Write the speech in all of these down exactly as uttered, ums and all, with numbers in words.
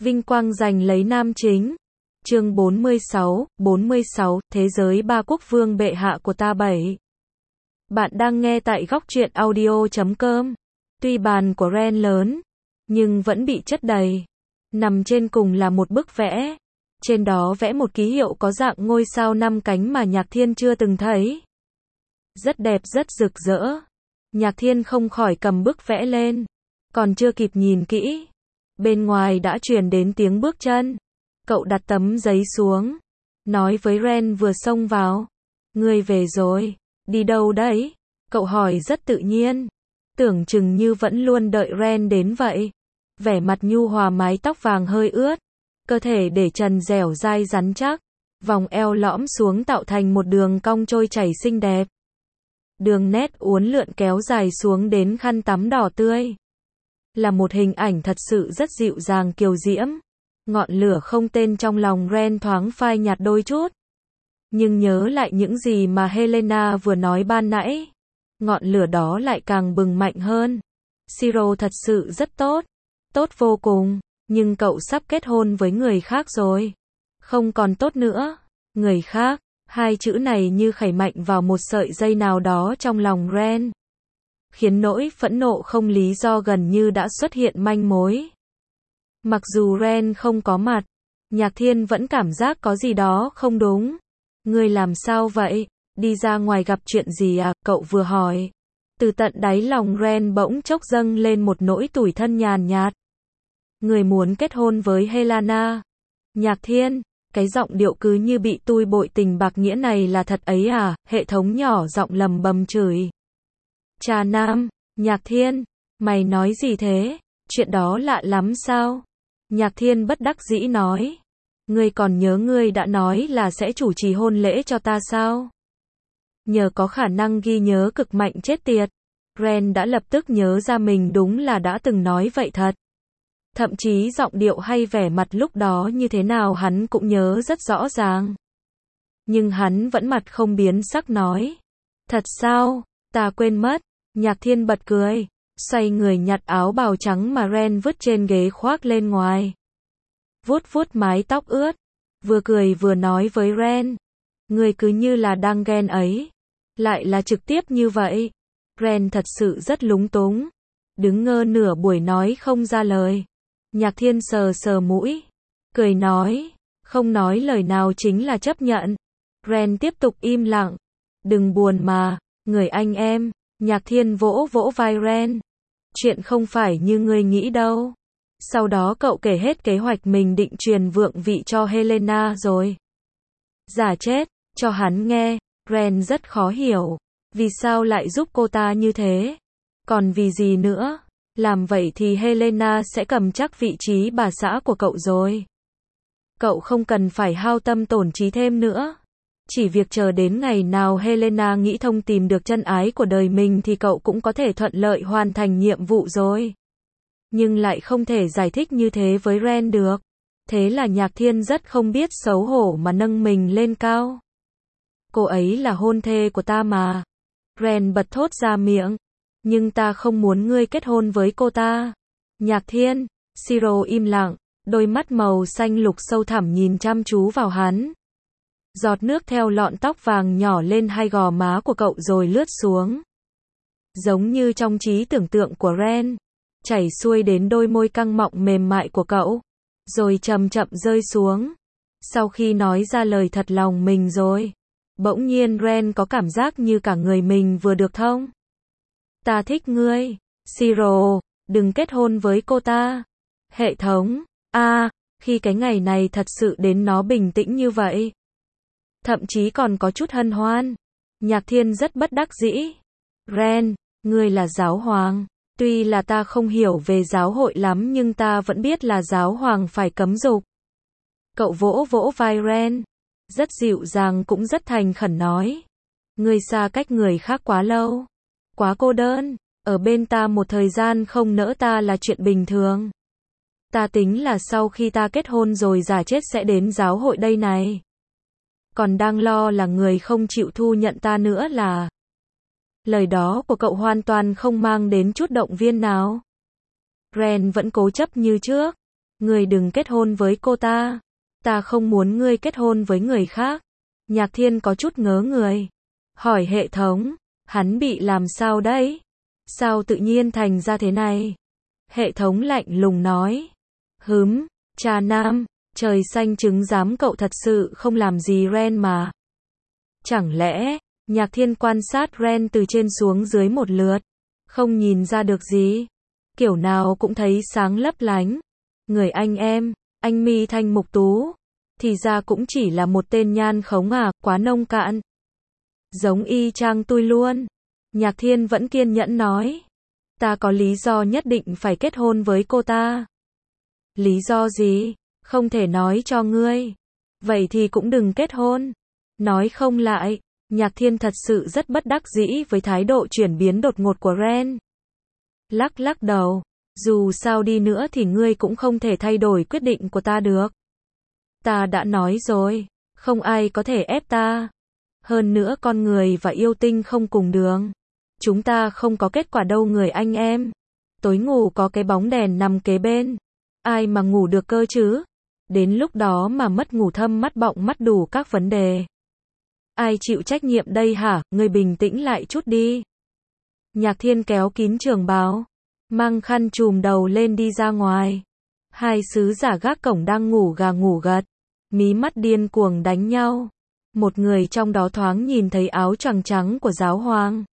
Vinh quang giành lấy nam chính. Chương bốn mươi sáu, bốn mươi sáu, Thế giới ba quốc vương bệ hạ của ta bảy. Bạn đang nghe tại góc truyện audio chấm com. Tuy bàn của Ren lớn, nhưng vẫn bị chất đầy. Nằm trên cùng là một bức vẽ. Trên đó vẽ một ký hiệu có dạng ngôi sao năm cánh mà Nhạc Thiên chưa từng thấy. Rất đẹp, rất rực rỡ. Nhạc Thiên không khỏi cầm bức vẽ lên. Còn chưa kịp nhìn kỹ, bên ngoài đã truyền đến tiếng bước chân. Cậu đặt tấm giấy xuống, nói với Ren vừa xông vào. Ngươi về rồi, đi đâu đấy? Cậu hỏi rất tự nhiên, tưởng chừng như vẫn luôn đợi Ren đến vậy. Vẻ mặt nhu hòa, mái tóc vàng hơi ướt, cơ thể để trần dẻo dai rắn chắc, vòng eo lõm xuống tạo thành một đường cong trôi chảy xinh đẹp. Đường nét uốn lượn kéo dài xuống đến khăn tắm đỏ tươi. Là một hình ảnh thật sự rất dịu dàng kiều diễm. Ngọn lửa không tên trong lòng Ren thoáng phai nhạt đôi chút. Nhưng nhớ lại những gì mà Helena vừa nói ban nãy, ngọn lửa đó lại càng bừng mạnh hơn. Siro thật sự rất tốt, tốt vô cùng, nhưng cậu sắp kết hôn với người khác rồi. Không còn tốt nữa, người khác, hai chữ này như khảy mạnh vào một sợi dây nào đó trong lòng Ren, khiến nỗi phẫn nộ không lý do gần như đã xuất hiện manh mối. Mặc dù Ren không có mặt, Nhạc Thiên vẫn cảm giác có gì đó không đúng. Ngươi làm sao vậy? Đi ra ngoài gặp chuyện gì à? Cậu vừa hỏi. Từ tận đáy lòng Ren bỗng chốc dâng lên một nỗi tủi thân nhàn nhạt. Người muốn kết hôn với Helena. Nhạc Thiên, cái giọng điệu cứ như bị tui bội tình bạc nghĩa này là thật ấy à? Hệ thống nhỏ giọng lầm bầm chửi. Trà Nam, Nhạc Thiên, mày nói gì thế? Chuyện đó lạ lắm sao? Nhạc Thiên bất đắc dĩ nói. Ngươi còn nhớ ngươi đã nói là sẽ chủ trì hôn lễ cho ta sao? Nhờ có khả năng ghi nhớ cực mạnh chết tiệt, Ren đã lập tức nhớ ra mình đúng là đã từng nói vậy thật. Thậm chí giọng điệu hay vẻ mặt lúc đó như thế nào hắn cũng nhớ rất rõ ràng. Nhưng hắn vẫn mặt không biến sắc nói. Thật sao? Ta quên mất. Nhạc Thiên bật cười, xoay người nhặt áo bào trắng mà Ren vứt trên ghế khoác lên ngoài. Vuốt vuốt mái tóc ướt, vừa cười vừa nói với Ren. Người cứ như là đang ghen ấy. Lại là trực tiếp như vậy. Ren thật sự rất lúng túng. Đứng ngơ nửa buổi nói không ra lời. Nhạc Thiên sờ sờ mũi, cười nói. Không nói lời nào chính là chấp nhận. Ren tiếp tục im lặng. Đừng buồn mà, người anh em. Nhạc Thiên vỗ vỗ vai Ren. Chuyện không phải như ngươi nghĩ đâu. Sau đó cậu kể hết kế hoạch mình định truyền vượng vị cho Helena rồi. Giả chết, cho hắn nghe. Ren rất khó hiểu. Vì sao lại giúp cô ta như thế? Còn vì gì nữa? Làm vậy thì Helena sẽ cầm chắc vị trí bà xã của cậu rồi. Cậu không cần phải hao tâm tổn trí thêm nữa. Chỉ việc chờ đến ngày nào Helena nghĩ thông tìm được chân ái của đời mình thì cậu cũng có thể thuận lợi hoàn thành nhiệm vụ rồi. Nhưng lại không thể giải thích như thế với Ren được. Thế là Nhạc Thiên rất không biết xấu hổ mà nâng mình lên cao. Cô ấy là hôn thê của ta mà. Ren bật thốt ra miệng. Nhưng ta không muốn ngươi kết hôn với cô ta. Nhạc Thiên, Siro im lặng, đôi mắt màu xanh lục sâu thẳm nhìn chăm chú vào hắn. Giọt nước theo lọn tóc vàng nhỏ lên hai gò má của cậu rồi lướt xuống. Giống như trong trí tưởng tượng của Ren, chảy xuôi đến đôi môi căng mọng mềm mại của cậu, rồi chậm chậm rơi xuống. Sau khi nói ra lời thật lòng mình rồi, bỗng nhiên Ren có cảm giác như cả người mình vừa được thông. Ta thích ngươi, Siro, đừng kết hôn với cô ta. Hệ thống, a, à, khi cái ngày này thật sự đến nó bình tĩnh như vậy. Thậm chí còn có chút hân hoan. Nhạc Thiên rất bất đắc dĩ. Ren, ngươi là giáo hoàng. Tuy là ta không hiểu về giáo hội lắm nhưng ta vẫn biết là giáo hoàng phải cấm dục. Cậu vỗ vỗ vai Ren. Rất dịu dàng cũng rất thành khẩn nói. Ngươi xa cách người khác quá lâu. Quá cô đơn. Ở bên ta một thời gian không nỡ ta là chuyện bình thường. Ta tính là sau khi ta kết hôn rồi giả chết sẽ đến giáo hội đây này. Còn đang lo là người không chịu thu nhận ta nữa là. Lời đó của cậu hoàn toàn không mang đến chút động viên nào. Ren vẫn cố chấp như trước. Ngươi đừng kết hôn với cô ta. Ta không muốn ngươi kết hôn với người khác. Nhạc Thiên có chút ngớ người. Hỏi hệ thống, hắn bị làm sao đấy? Sao tự nhiên thành ra thế này? Hệ thống lạnh lùng nói. Hứm, cha nam, trời xanh trứng giám cậu thật sự không làm gì Ren mà. Chẳng lẽ, Nhạc Thiên quan sát Ren từ trên xuống dưới một lượt, không nhìn ra được gì? Kiểu nào cũng thấy sáng lấp lánh. Người anh em, anh mi thanh mục tú, thì ra cũng chỉ là một tên nhan khống à, quá nông cạn. Giống y chang tôi luôn. Nhạc Thiên vẫn kiên nhẫn nói. Ta có lý do nhất định phải kết hôn với cô ta. Lý do gì? Không thể nói cho ngươi. Vậy thì cũng đừng kết hôn. Nói không lại. Nhạc Thiên thật sự rất bất đắc dĩ với thái độ chuyển biến đột ngột của Ren. Lắc lắc đầu. Dù sao đi nữa thì ngươi cũng không thể thay đổi quyết định của ta được. Ta đã nói rồi. Không ai có thể ép ta. Hơn nữa con người và yêu tinh không cùng đường. Chúng ta không có kết quả đâu người anh em. Tối ngủ có cái bóng đèn nằm kế bên. Ai mà ngủ được cơ chứ? Đến lúc đó mà mất ngủ thâm mắt bọng mắt đủ các vấn đề. Ai chịu trách nhiệm đây hả? Ngươi bình tĩnh lại chút đi. Nhạc Thiên kéo kín trường bào, mang khăn trùm đầu lên đi ra ngoài. Hai sứ giả gác cổng đang ngủ gà ngủ gật, mí mắt điên cuồng đánh nhau. Một người trong đó thoáng nhìn thấy áo choàng trắng của giáo hoàng.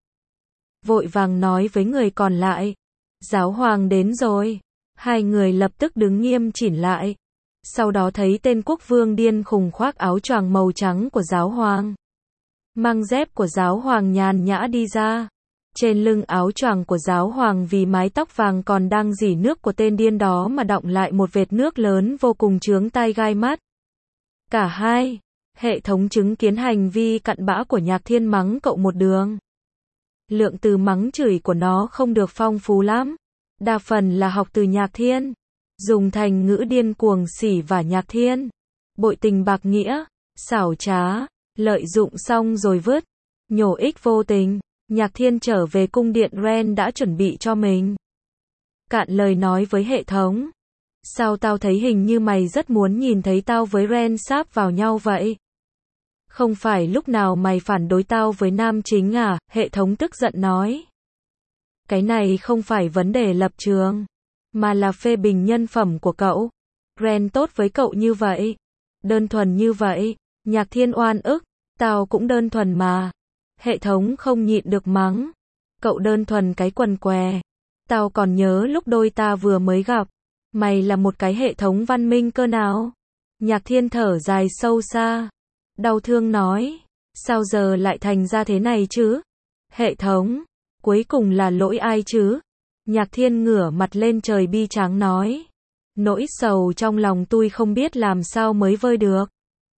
Vội vàng nói với người còn lại. Giáo hoàng đến rồi. Hai người lập tức đứng nghiêm chỉnh lại. Sau đó thấy tên quốc vương điên khùng khoác áo choàng màu trắng của giáo hoàng. Mang dép của giáo hoàng nhàn nhã đi ra. Trên lưng áo choàng của giáo hoàng vì mái tóc vàng còn đang rỉ nước của tên điên đó mà đọng lại một vệt nước lớn vô cùng chướng tai gai mắt. Cả hai, hệ thống chứng kiến hành vi cặn bã của Nhạc Thiên mắng cậu một đường. Lượng từ mắng chửi của nó không được phong phú lắm. Đa phần là học từ Nhạc Thiên. Dùng thành ngữ điên cuồng xỉ vả Nhạc Thiên. Bội tình bạc nghĩa, xảo trá, lợi dụng xong rồi vứt. Nhổ ích vô tình. Nhạc Thiên trở về cung điện Ren đã chuẩn bị cho mình. Cạn lời nói với hệ thống. Sao tao thấy hình như mày rất muốn nhìn thấy tao với Ren sáp vào nhau vậy? Không phải lúc nào mày phản đối tao với nam chính à? Hệ thống tức giận nói. Cái này không phải vấn đề lập trường, mà là phê bình nhân phẩm của cậu. Ren tốt với cậu như vậy, đơn thuần như vậy. Nhạc Thiên oan ức. Tao cũng đơn thuần mà. Hệ thống không nhịn được mắng. Cậu đơn thuần cái quần què. Tao còn nhớ lúc đôi ta vừa mới gặp. Mày là một cái hệ thống văn minh cơ nào? Nhạc Thiên thở dài sâu xa. Đau thương nói. Sao giờ lại thành ra thế này chứ? Hệ thống. Cuối cùng là lỗi ai chứ? Nhạc Thiên ngửa mặt lên trời bi tráng nói. Nỗi sầu trong lòng tôi không biết làm sao mới vơi được.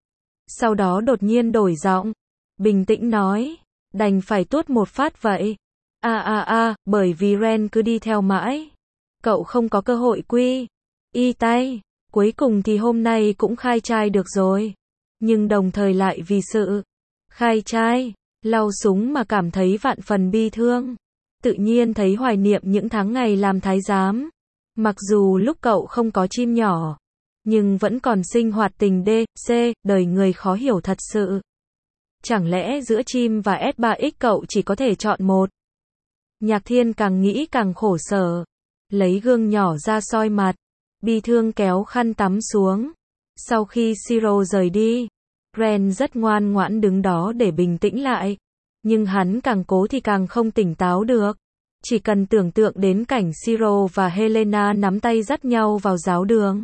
Sau đó đột nhiên đổi giọng. Bình tĩnh nói. Đành phải tuốt một phát vậy. À à à, bởi vì Ren cứ đi theo mãi. Cậu không có cơ hội quy. Y tay. Cuối cùng thì hôm nay cũng khai trai được rồi. Nhưng đồng thời lại vì sự khai trai, lau súng mà cảm thấy vạn phần bi thương. Tự nhiên thấy hoài niệm những tháng ngày làm thái giám. Mặc dù lúc cậu không có chim nhỏ, nhưng vẫn còn sinh hoạt tình D, C, đời người khó hiểu thật sự. Chẳng lẽ giữa chim và S ba X cậu chỉ có thể chọn một? Nhạc Thiên càng nghĩ càng khổ sở. Lấy gương nhỏ ra soi mặt. Bi thương kéo khăn tắm xuống. Sau khi Siro rời đi, Ren rất ngoan ngoãn đứng đó để bình tĩnh lại. Nhưng hắn càng cố thì càng không tỉnh táo được. Chỉ cần tưởng tượng đến cảnh Siro và Helena nắm tay dắt nhau vào giáo đường.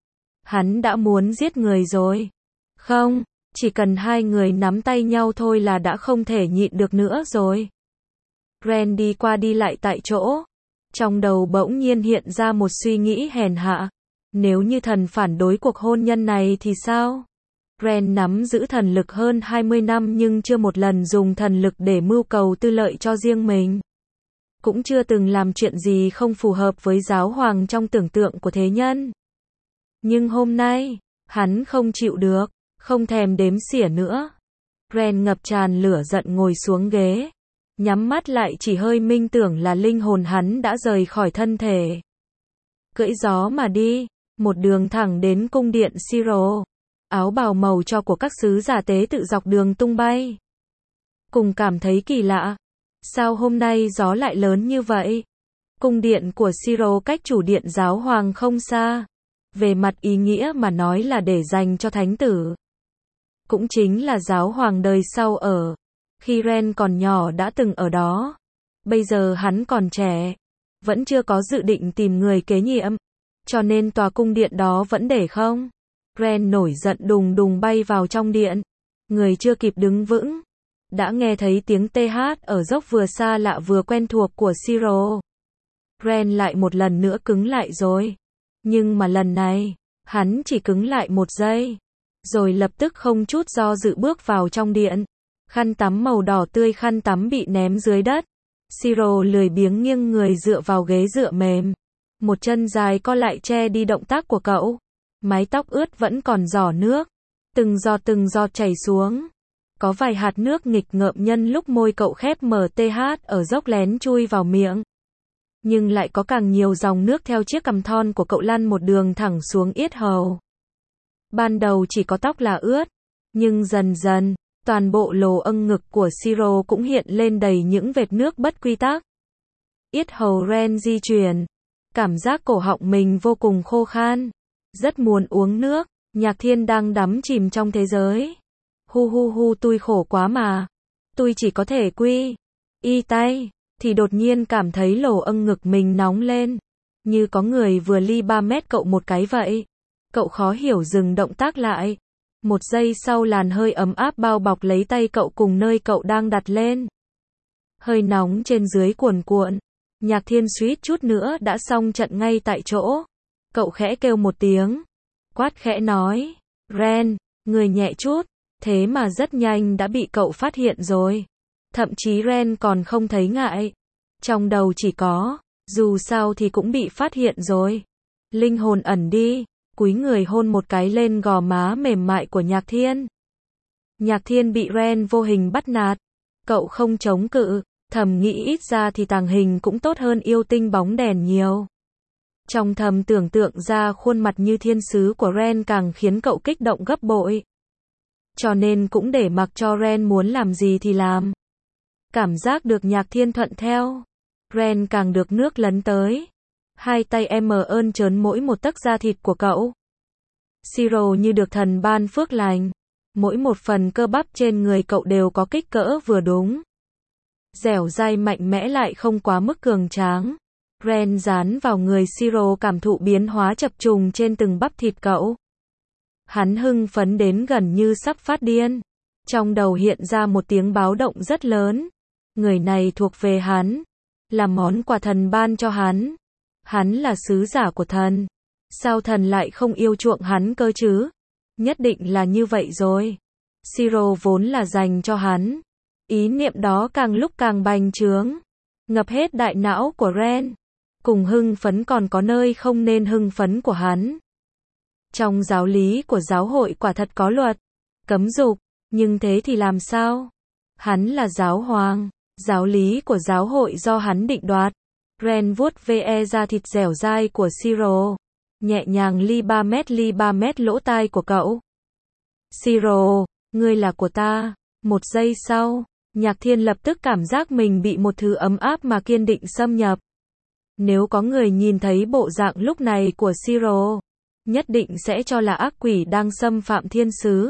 Hắn đã muốn giết người rồi. Không, chỉ cần hai người nắm tay nhau thôi là đã không thể nhịn được nữa rồi. Ren đi qua đi lại tại chỗ. Trong đầu bỗng nhiên hiện ra một suy nghĩ hèn hạ. Nếu như thần phản đối cuộc hôn nhân này thì sao? Ren nắm giữ thần lực hơn hai mươi năm nhưng chưa một lần dùng thần lực để mưu cầu tư lợi cho riêng mình. Cũng chưa từng làm chuyện gì không phù hợp với giáo hoàng trong tưởng tượng của thế nhân. Nhưng hôm nay, hắn không chịu được, không thèm đếm xỉa nữa. Ren ngập tràn lửa giận ngồi xuống ghế. Nhắm mắt lại chỉ hơi minh tưởng là linh hồn hắn đã rời khỏi thân thể. Cưỡi gió mà đi. một đường thẳng đến cung điện Siro. Áo bào màu cho của các sứ giả tế tự dọc đường tung bay. Cùng cảm thấy kỳ lạ. Sao hôm nay gió lại lớn như vậy? Cung điện của Siro cách chủ điện giáo hoàng không xa. Về mặt ý nghĩa mà nói là để dành cho thánh tử. Cũng chính là giáo hoàng đời sau ở. Khi Ren còn nhỏ đã từng ở đó. Bây giờ hắn còn trẻ. Vẫn chưa có dự định tìm người kế nhiệm. Cho nên tòa cung điện đó vẫn để không. Ren nổi giận đùng đùng bay vào trong điện. Người chưa kịp đứng vững. Đã nghe thấy tiếng tê hát ở dốc vừa xa lạ vừa quen thuộc của Siro. Ren lại một lần nữa cứng lại rồi. Nhưng mà lần này, hắn chỉ cứng lại một giây. Rồi lập tức không chút do dự bước vào trong điện. Khăn tắm màu đỏ tươi khăn tắm bị ném dưới đất. Siro lười biếng nghiêng người dựa vào ghế dựa mềm. Một chân dài co lại che đi động tác của cậu. Mái tóc ướt vẫn còn rỏ nước. Từng giọt từng giọt chảy xuống. Có vài hạt nước nghịch ngợm nhân lúc môi cậu khép mở tê hát ở dốc lén chui vào miệng. Nhưng lại có càng nhiều dòng nước theo chiếc cằm thon của cậu lăn một đường thẳng xuống yết hầu. Ban đầu chỉ có tóc là ướt. Nhưng dần dần, toàn bộ lồ âng ngực của Siro cũng hiện lên đầy những vệt nước bất quy tắc. Yết hầu Ren di chuyển. Cảm giác cổ họng mình vô cùng khô khan. Rất muốn uống nước. Nhạc Thiên đang đắm chìm trong thế giới. Hu hu hu tôi khổ quá mà. Tôi chỉ có thể quy. Y tay. Thì đột nhiên cảm thấy lồ âng ngực mình nóng lên. Như có người vừa ly ba mét cậu một cái vậy. Cậu khó hiểu dừng động tác lại. Một giây sau làn hơi ấm áp bao bọc lấy tay cậu cùng nơi cậu đang đặt lên. Hơi nóng trên dưới cuồn cuộn. Nhạc Thiên suýt chút nữa đã xong trận ngay tại chỗ. Cậu khẽ kêu một tiếng. Quát khẽ nói. Ren, người nhẹ chút. Thế mà rất nhanh đã bị cậu phát hiện rồi. Thậm chí Ren còn không thấy ngại. Trong đầu chỉ có, dù sao thì cũng bị phát hiện rồi. Linh hồn ẩn đi, cúi người hôn một cái lên gò má mềm mại của Nhạc Thiên. Nhạc Thiên bị Ren vô hình bắt nạt. Cậu không chống cự, thầm nghĩ ít ra thì tàng hình cũng tốt hơn yêu tinh bóng đèn nhiều. Trong thầm tưởng tượng ra khuôn mặt như thiên sứ của Ren càng khiến cậu kích động gấp bội. Cho nên cũng để mặc cho Ren muốn làm gì thì làm. Cảm giác được Nhạc Thiên thuận theo. Ren càng được nước lấn tới. Hai tay em ơn trớn mỗi một tấc da thịt của cậu. Siro như được thần ban phước lành. Mỗi một phần cơ bắp trên người cậu đều có kích cỡ vừa đúng. Dẻo dai mạnh mẽ lại không quá mức cường tráng. Ren dán vào người Siro cảm thụ biến hóa chập trùng trên từng bắp thịt cậu. Hắn hưng phấn đến gần như sắp phát điên. Trong đầu hiện ra một tiếng báo động rất lớn. Người này thuộc về hắn. Là món quà thần ban cho hắn. Hắn là sứ giả của thần. Sao thần lại không yêu chuộng hắn cơ chứ? Nhất định là như vậy rồi. Siro vốn là dành cho hắn. Ý niệm đó càng lúc càng bành trướng. Ngập hết đại não của Ren. Cùng hưng phấn còn có nơi không nên hưng phấn của hắn. Trong giáo lý của giáo hội quả thật có luật. Cấm dục. Nhưng thế thì làm sao? Hắn là giáo hoàng. Giáo lý của giáo hội do hắn định đoạt. Ren vuốt ve da thịt dẻo dai của Siro. Nhẹ nhàng ly ba mét ly ba mét lỗ tai của cậu. Siro, ngươi là của ta. Một giây sau, Nhạc Thiên lập tức cảm giác mình bị một thứ ấm áp mà kiên định xâm nhập. Nếu có người nhìn thấy bộ dạng lúc này của Siro, nhất định sẽ cho là ác quỷ đang xâm phạm thiên sứ.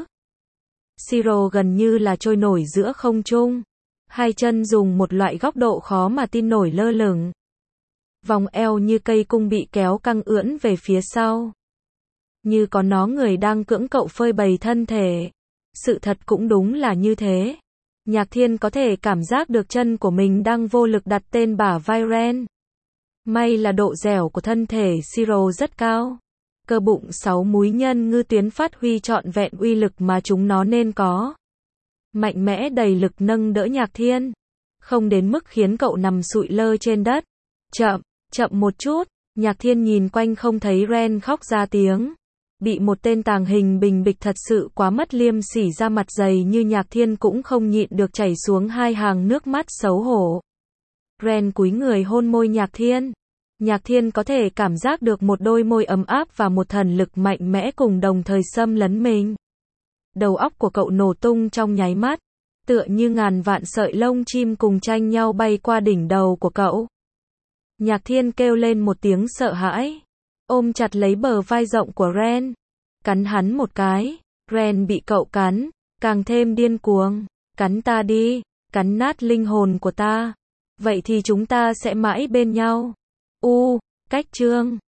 Siro gần như là trôi nổi giữa không trung. Hai chân dùng một loại góc độ khó mà tin nổi lơ lửng. Vòng eo như cây cung bị kéo căng ưỡn về phía sau. Như có nó người đang cưỡng cậu phơi bày thân thể. Sự thật cũng đúng là như thế. Nhạc Thiên có thể cảm giác được chân của mình đang vô lực đặt tên bả vai Ren. May là độ dẻo của thân thể Siro rất cao. Cơ bụng sáu múi nhân ngư tuyến phát huy trọn vẹn uy lực mà chúng nó nên có. Mạnh mẽ đầy lực nâng đỡ Nhạc Thiên. Không đến mức khiến cậu nằm sụi lơ trên đất. Chậm, chậm một chút. Nhạc Thiên nhìn quanh không thấy Ren khóc ra tiếng. Bị một tên tàng hình bình bịch thật sự quá mất liêm sỉ ra mặt dày như Nhạc Thiên cũng không nhịn được chảy xuống hai hàng nước mắt xấu hổ. Ren cúi người hôn môi Nhạc Thiên. Nhạc Thiên có thể cảm giác được một đôi môi ấm áp và một thần lực mạnh mẽ cùng đồng thời xâm lấn mình. Đầu óc của cậu nổ tung trong nháy mắt, tựa như ngàn vạn sợi lông chim cùng tranh nhau bay qua đỉnh đầu của cậu. Nhạc Thiên kêu lên một tiếng sợ hãi, ôm chặt lấy bờ vai rộng của Ren, cắn hắn một cái. Ren bị cậu cắn, càng thêm điên cuồng, cắn ta đi, cắn nát linh hồn của ta. Vậy thì chúng ta sẽ mãi bên nhau. U, cách chương